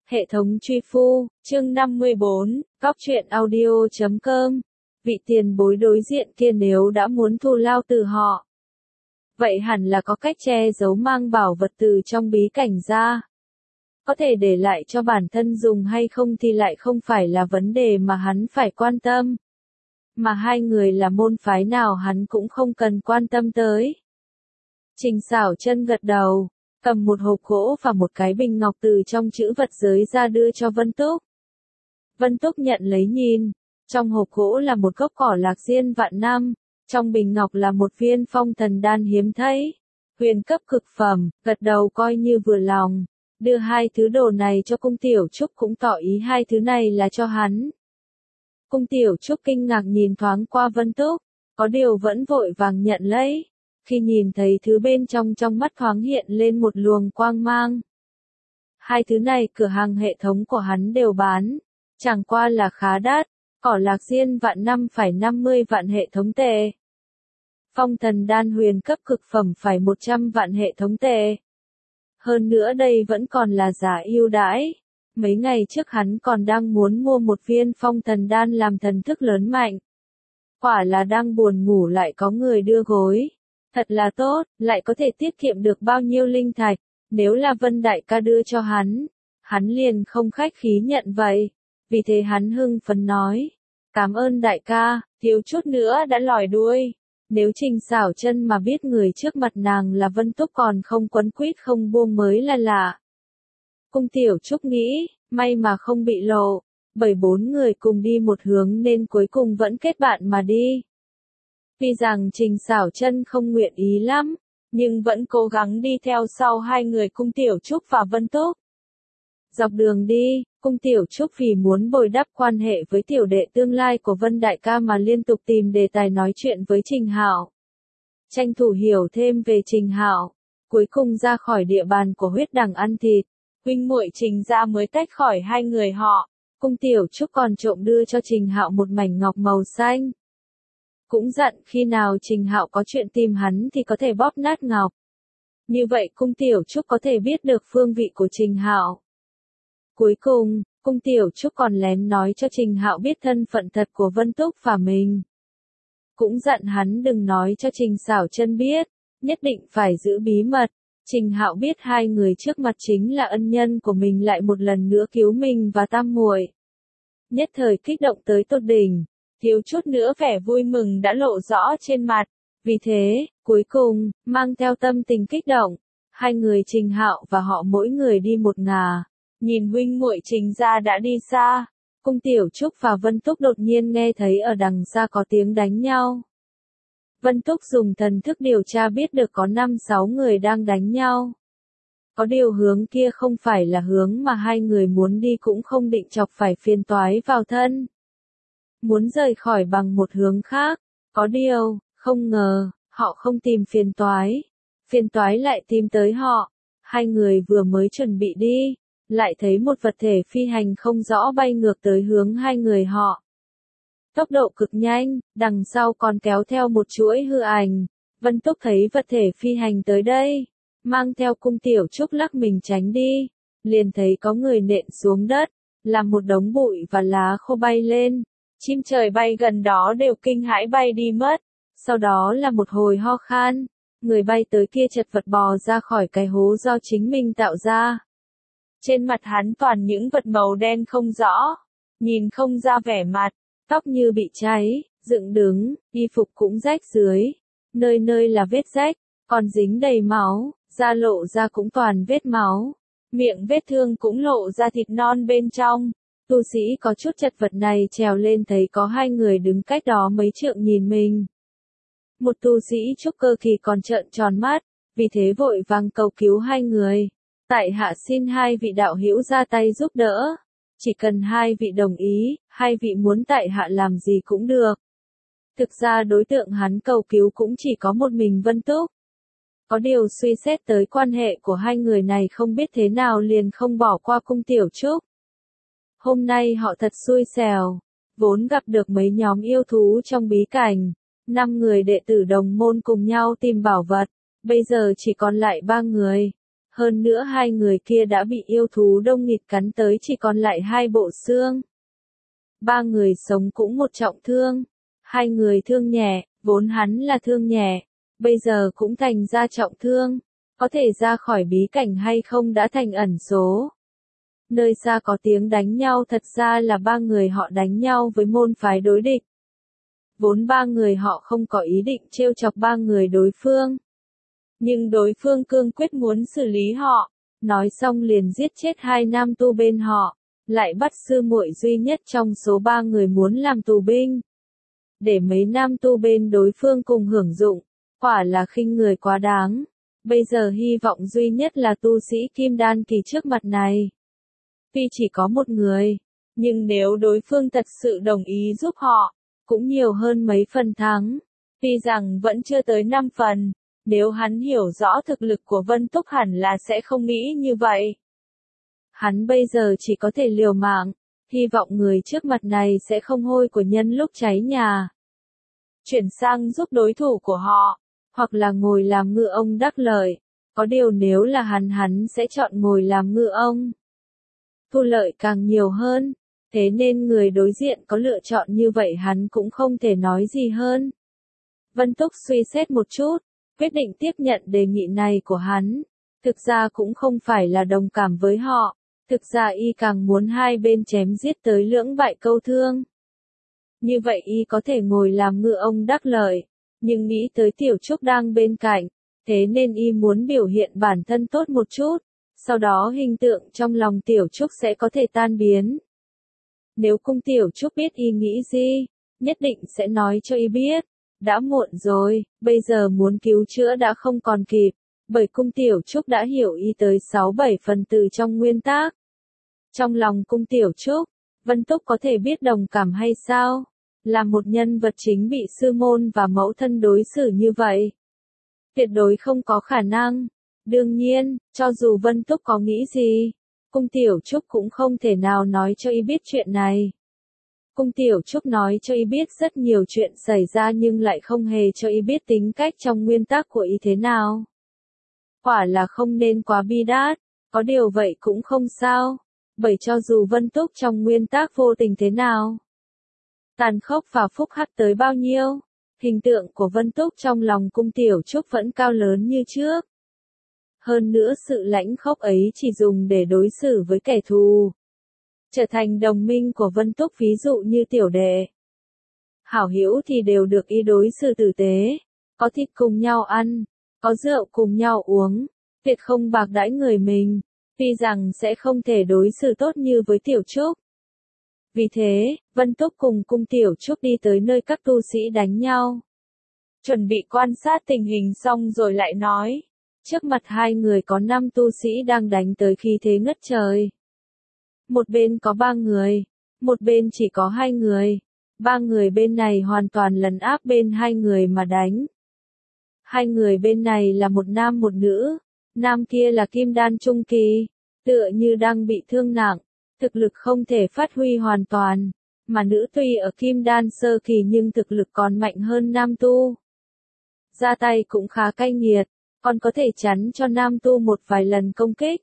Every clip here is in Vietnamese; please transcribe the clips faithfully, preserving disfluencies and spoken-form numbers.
Hệ thống truy phu, chương năm mươi bốn, góc truyện audio chấm com. Vị tiền bối đối diện kia nếu đã muốn thu lao từ họ, vậy hẳn là có cách che giấu mang bảo vật từ trong bí cảnh ra. Có thể để lại cho bản thân dùng hay không thì lại không phải là vấn đề mà hắn phải quan tâm. Mà hai người là môn phái nào hắn cũng không cần quan tâm tới. Trình Sảo Chân gật đầu, cầm một hộp gỗ và một cái bình ngọc từ trong trữ vật giới ra đưa cho Vân Túc. Vân Túc nhận lấy nhìn, trong hộp gỗ là một gốc cỏ lạc diên vạn năm, trong bình ngọc là một viên phong thần đan hiếm thấy, huyền cấp cực phẩm, gật đầu coi như vừa lòng, đưa hai thứ đồ này cho Cung Tiểu Trúc cũng tỏ ý hai thứ này là cho hắn. Cung Tiểu Trúc kinh ngạc nhìn thoáng qua Vân Túc, có điều vẫn vội vàng nhận lấy. Khi nhìn thấy thứ bên trong trong mắt thoáng hiện lên một luồng quang mang. Hai thứ này cửa hàng hệ thống của hắn đều bán, chẳng qua là khá đắt, cỏ lạc diên vạn năm phải năm mươi vạn hệ thống tệ. Phong thần đan huyền cấp cực phẩm phải một trăm vạn hệ thống tệ. Hơn nữa đây vẫn còn là giá ưu đãi. Mấy ngày trước hắn còn đang muốn mua một viên phong thần đan làm thần thức lớn mạnh. Quả là đang buồn ngủ lại có người đưa gối. Thật là tốt, lại có thể tiết kiệm được bao nhiêu linh thạch, nếu là Vân đại ca đưa cho hắn, hắn liền không khách khí nhận vậy. Vì thế hắn hưng phấn nói, cảm ơn đại ca, thiếu chút nữa đã lòi đuôi. Nếu Trình Sảo Chân mà biết người trước mặt nàng là Vân Túc còn không quấn quýt không buông mới là lạ. Cung Tiểu Trúc nghĩ, may mà không bị lộ, bởi bốn người cùng đi một hướng nên cuối cùng vẫn kết bạn mà đi. Vì rằng Trình Sảo Chân không nguyện ý lắm, nhưng vẫn cố gắng đi theo sau hai người Cung Tiểu Trúc và Vân Túc. Dọc đường đi, Cung Tiểu Trúc vì muốn bồi đắp quan hệ với tiểu đệ tương lai của Vân đại ca mà liên tục tìm đề tài nói chuyện với Trình Hạo. Tranh thủ hiểu thêm về Trình Hạo, cuối cùng ra khỏi địa bàn của huyết đằng ăn thịt, huynh muội Trình gia mới tách khỏi hai người họ. Cung Tiểu Trúc còn trộm đưa cho Trình Hạo một mảnh ngọc màu xanh. Cũng dặn khi nào Trình Hạo có chuyện tìm hắn thì có thể bóp nát ngọc. Như vậy Cung Tiểu Trúc có thể biết được phương vị của Trình Hạo. Cuối cùng, Cung Tiểu Trúc còn lén nói cho Trình Hạo biết thân phận thật của Vân Túc và mình. Cũng dặn hắn đừng nói cho Trình Sảo Chân biết, nhất định phải giữ bí mật. Trình Hạo biết hai người trước mặt chính là ân nhân của mình lại một lần nữa cứu mình và tam muội. Nhất thời kích động tới tột đỉnh. Thiếu chút nữa vẻ vui mừng đã lộ rõ trên mặt. Vì thế, cuối cùng, mang theo tâm tình kích động, hai người Trình Hạo và họ mỗi người đi một ngả. Nhìn huynh muội Trình gia đã đi xa, Cung Tiểu Trúc và Vân Túc đột nhiên nghe thấy ở đằng xa có tiếng đánh nhau. Vân Túc dùng thần thức điều tra biết được có năm sáu người đang đánh nhau. Có điều hướng kia không phải là hướng mà hai người muốn đi cũng không định chọc phải phiền toái vào thân. Muốn rời khỏi bằng một hướng khác, có điều, không ngờ, họ không tìm phiền toái. Phiền toái lại tìm tới họ. Hai người vừa mới chuẩn bị đi, lại thấy một vật thể phi hành không rõ bay ngược tới hướng hai người họ. Tốc độ cực nhanh, đằng sau còn kéo theo một chuỗi hư ảnh. Vân Túc thấy vật thể phi hành tới đây, mang theo Cung Tiểu Trúc lắc mình tránh đi, liền thấy có người nện xuống đất, làm một đống bụi và lá khô bay lên. Chim trời bay gần đó đều kinh hãi bay đi mất. Sau đó là một hồi ho khan, người bay tới kia chật vật bò ra khỏi cái hố do chính mình tạo ra. Trên mặt hắn toàn những vật màu đen không rõ, nhìn không ra vẻ mặt, tóc như bị cháy, dựng đứng, y phục cũng rách dưới, nơi nơi là vết rách, còn dính đầy máu, da lộ ra cũng toàn vết máu, miệng vết thương cũng lộ ra thịt non bên trong. Tu sĩ có chút chật vật này trèo lên thấy có hai người đứng cách đó mấy trượng nhìn mình. Một tu sĩ trúc cơ kỳ còn trợn tròn mắt, vì thế vội vàng cầu cứu hai người. Tại hạ xin hai vị đạo hữu ra tay giúp đỡ. Chỉ cần hai vị đồng ý, hai vị muốn tại hạ làm gì cũng được. Thực ra đối tượng hắn cầu cứu cũng chỉ có một mình Vân Túc. Có điều suy xét tới quan hệ của hai người này không biết thế nào liền không bỏ qua Cung Tiểu Trúc. Hôm nay họ thật xui xẻo, vốn gặp được mấy nhóm yêu thú trong bí cảnh, năm người đệ tử đồng môn cùng nhau tìm bảo vật, bây giờ chỉ còn lại ba người. Hơn nữa hai người kia đã bị yêu thú đông nghịt cắn tới chỉ còn lại hai bộ xương. Ba người sống cũng một trọng thương. Hai người thương nhẹ, vốn hắn là thương nhẹ, bây giờ cũng thành ra trọng thương. Có thể ra khỏi bí cảnh hay không đã thành ẩn số. Nơi xa có tiếng đánh nhau, thật ra là ba người họ đánh nhau với môn phái đối địch. Vốn ba người họ không có ý định trêu chọc ba người đối phương. Nhưng đối phương cương quyết muốn xử lý họ, nói xong liền giết chết hai nam tu bên họ, lại bắt sư muội duy nhất trong số ba người muốn làm tù binh. Để mấy nam tu bên đối phương cùng hưởng dụng, quả là khinh người quá đáng. Bây giờ hy vọng duy nhất là tu sĩ kim đan kỳ trước mặt này. Tuy chỉ có một người, nhưng nếu đối phương thật sự đồng ý giúp họ, cũng nhiều hơn mấy phần thắng. Tuy rằng vẫn chưa tới năm phần, nếu hắn hiểu rõ thực lực của Vân Túc hẳn là sẽ không nghĩ như vậy. Hắn bây giờ chỉ có thể liều mạng, hy vọng người trước mặt này sẽ không hôi của nhân lúc cháy nhà. Chuyển sang giúp đối thủ của họ, hoặc là ngồi làm ngựa ông đắc lợi. Có điều nếu là hắn hắn sẽ chọn ngồi làm ngựa ông. Thu lợi càng nhiều hơn, thế nên người đối diện có lựa chọn như vậy hắn cũng không thể nói gì hơn. Vân Túc suy xét một chút, quyết định tiếp nhận đề nghị này của hắn. Thực ra cũng không phải là đồng cảm với họ, thực ra y càng muốn hai bên chém giết tới lưỡng bại câu thương. Như vậy y có thể ngồi làm ngựa ông đắc lợi, nhưng nghĩ tới Tiểu Trúc đang bên cạnh, thế nên y muốn biểu hiện bản thân tốt một chút, sau đó hình tượng trong lòng Tiểu Trúc sẽ có thể tan biến. Nếu cung Tiểu Trúc biết y nghĩ gì, nhất định sẽ nói cho y biết. Đã muộn rồi, bây giờ muốn cứu chữa đã không còn kịp, bởi cung Tiểu Trúc đã hiểu y tới sáu bảy phần từ trong nguyên tắc. Trong lòng cung Tiểu Trúc, Vân Túc có thể biết đồng cảm hay sao? Là một nhân vật chính bị sư môn và mẫu thân đối xử như vậy. Tuyệt đối không có khả năng. Đương nhiên, cho dù Vân Túc có nghĩ gì, cung Tiểu Trúc cũng không thể nào nói cho y biết chuyện này. Cung Tiểu Trúc nói cho y biết rất nhiều chuyện xảy ra nhưng lại không hề cho y biết tính cách trong nguyên tắc của y thế nào. Quả là không nên quá bi đát, có điều vậy cũng không sao, bởi cho dù Vân Túc trong nguyên tắc vô tình thế nào, tàn khốc và phúc hắc tới bao nhiêu, hình tượng của Vân Túc trong lòng cung Tiểu Trúc vẫn cao lớn như trước. Hơn nữa sự lãnh khốc ấy chỉ dùng để đối xử với kẻ thù. Trở thành đồng minh của Vân Túc ví dụ như tiểu đệ. Hảo hữu thì đều được y đối xử tử tế, có thịt cùng nhau ăn, có rượu cùng nhau uống, tuyệt không bạc đãi người mình, tuy rằng sẽ không thể đối xử tốt như với Tiểu Trúc. Vì thế, Vân Túc cùng cung Tiểu Trúc đi tới nơi các tu sĩ đánh nhau. Chuẩn bị quan sát tình hình xong rồi lại nói, trước mặt hai người có năm tu sĩ đang đánh tới khí thế ngất trời. Một bên có ba người, một bên chỉ có hai người. Ba người bên này hoàn toàn lấn áp bên hai người mà đánh. Hai người bên này là một nam một nữ, nam kia là kim đan trung kỳ, tựa như đang bị thương nặng, thực lực không thể phát huy hoàn toàn, mà nữ tuy ở kim đan sơ kỳ nhưng thực lực còn mạnh hơn nam tu. Ra tay cũng khá cay nghiệt, còn có thể chắn cho nam tu một vài lần công kích.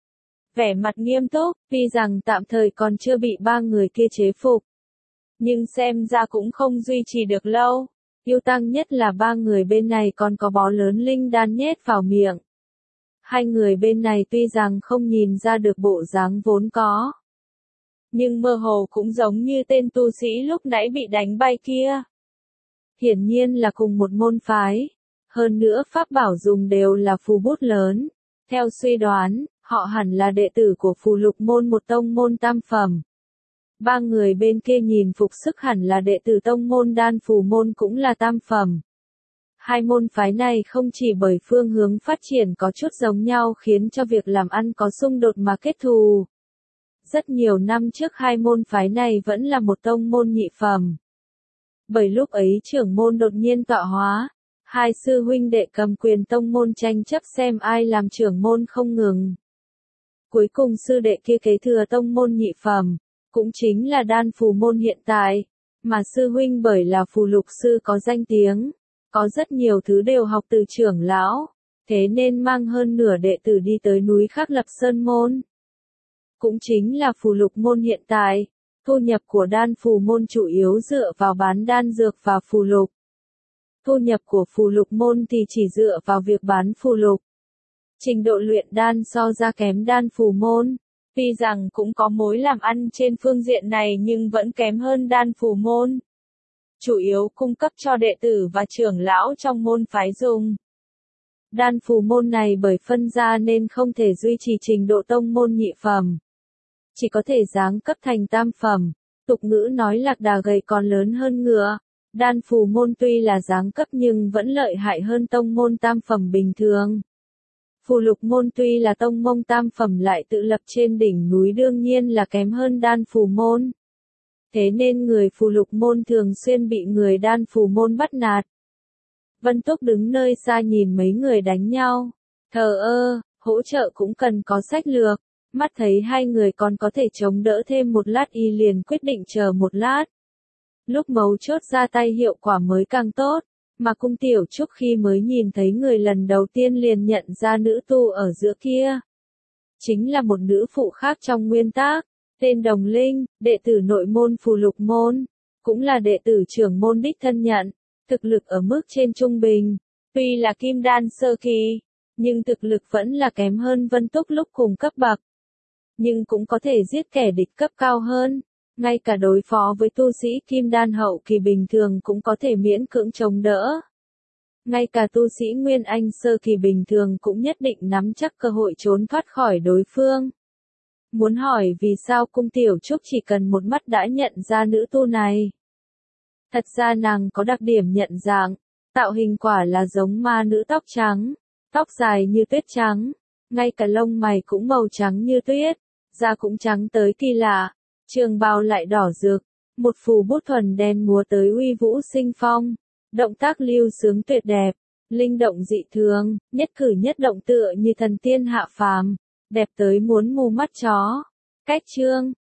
Vẻ mặt nghiêm túc, tuy rằng tạm thời còn chưa bị ba người kia chế phục. Nhưng xem ra cũng không duy trì được lâu. Yêu tăng nhất là ba người bên này còn có bó lớn linh đan nhét vào miệng. Hai người bên này tuy rằng không nhìn ra được bộ dáng vốn có. Nhưng mơ hồ cũng giống như tên tu sĩ lúc nãy bị đánh bay kia. Hiển nhiên là cùng một môn phái. Hơn nữa pháp bảo dùng đều là phù bút lớn. Theo suy đoán, họ hẳn là đệ tử của phù lục môn một tông môn tam phẩm. Ba người bên kia nhìn phục sức hẳn là đệ tử tông môn đan phù môn cũng là tam phẩm. Hai môn phái này không chỉ bởi phương hướng phát triển có chút giống nhau khiến cho việc làm ăn có xung đột mà kết thù. Rất nhiều năm trước hai môn phái này vẫn là một tông môn nhị phẩm. Bởi lúc ấy trưởng môn đột nhiên tọa hóa, hai sư huynh đệ cầm quyền tông môn tranh chấp xem ai làm trưởng môn không ngừng. Cuối cùng sư đệ kia kế thừa tông môn nhị phẩm, cũng chính là đan phù môn hiện tại, mà sư huynh bởi là phù lục sư có danh tiếng, có rất nhiều thứ đều học từ trưởng lão, thế nên mang hơn nửa đệ tử đi tới núi Khắc Lập Sơn Môn. Cũng chính là phù lục môn hiện tại, thu nhập của đan phù môn chủ yếu dựa vào bán đan dược và phù lục. Thu nhập của phù lục môn thì chỉ dựa vào việc bán phù lục. Trình độ luyện đan so ra kém đan phù môn, tuy rằng cũng có mối làm ăn trên phương diện này nhưng vẫn kém hơn đan phù môn. Chủ yếu cung cấp cho đệ tử và trưởng lão trong môn phái dùng. Đan phù môn này bởi phân ra nên không thể duy trì trình độ tông môn nhị phẩm. Chỉ có thể giáng cấp thành tam phẩm. Tục ngữ nói lạc đà gầy còn lớn hơn ngựa. Đan phù môn tuy là giáng cấp nhưng vẫn lợi hại hơn tông môn tam phẩm bình thường. Phù lục môn tuy là tông môn tam phẩm lại tự lập trên đỉnh núi đương nhiên là kém hơn đan phù môn. Thế nên người phù lục môn thường xuyên bị người đan phù môn bắt nạt. Vân Túc đứng nơi xa nhìn mấy người đánh nhau. Thờ ơ, hỗ trợ cũng cần có sách lược. Mắt thấy hai người còn có thể chống đỡ thêm một lát y liền quyết định chờ một lát. Lúc mấu chốt ra tay hiệu quả mới càng tốt. Mà Cung Tiểu Trúc khi mới nhìn thấy người lần đầu tiên liền nhận ra nữ tu ở giữa kia. Chính là một nữ phụ khác trong nguyên tác, tên Đồng Linh, đệ tử nội môn phù lục môn, cũng là đệ tử trưởng môn đích thân nhận, thực lực ở mức trên trung bình, tuy là kim đan sơ kỳ, nhưng thực lực vẫn là kém hơn Vân Túc lúc cùng cấp bậc. Nhưng cũng có thể giết kẻ địch cấp cao hơn. Ngay cả đối phó với tu sĩ kim đan hậu kỳ bình thường cũng có thể miễn cưỡng chống đỡ. Ngay cả tu sĩ Nguyên Anh sơ kỳ bình thường cũng nhất định nắm chắc cơ hội trốn thoát khỏi đối phương. Muốn hỏi vì sao Cung Tiểu Trúc chỉ cần một mắt đã nhận ra nữ tu này. Thật ra nàng có đặc điểm nhận dạng, tạo hình quả là giống ma nữ tóc trắng, tóc dài như tuyết trắng, ngay cả lông mày cũng màu trắng như tuyết, da cũng trắng tới kỳ lạ. Trường bào lại đỏ rực, một phù bút thuần đen múa tới uy vũ sinh phong, động tác lưu sướng tuyệt đẹp, linh động dị thường, nhất cử nhất động tựa như thần tiên hạ phàm, đẹp tới muốn mù mắt chó. Cách chương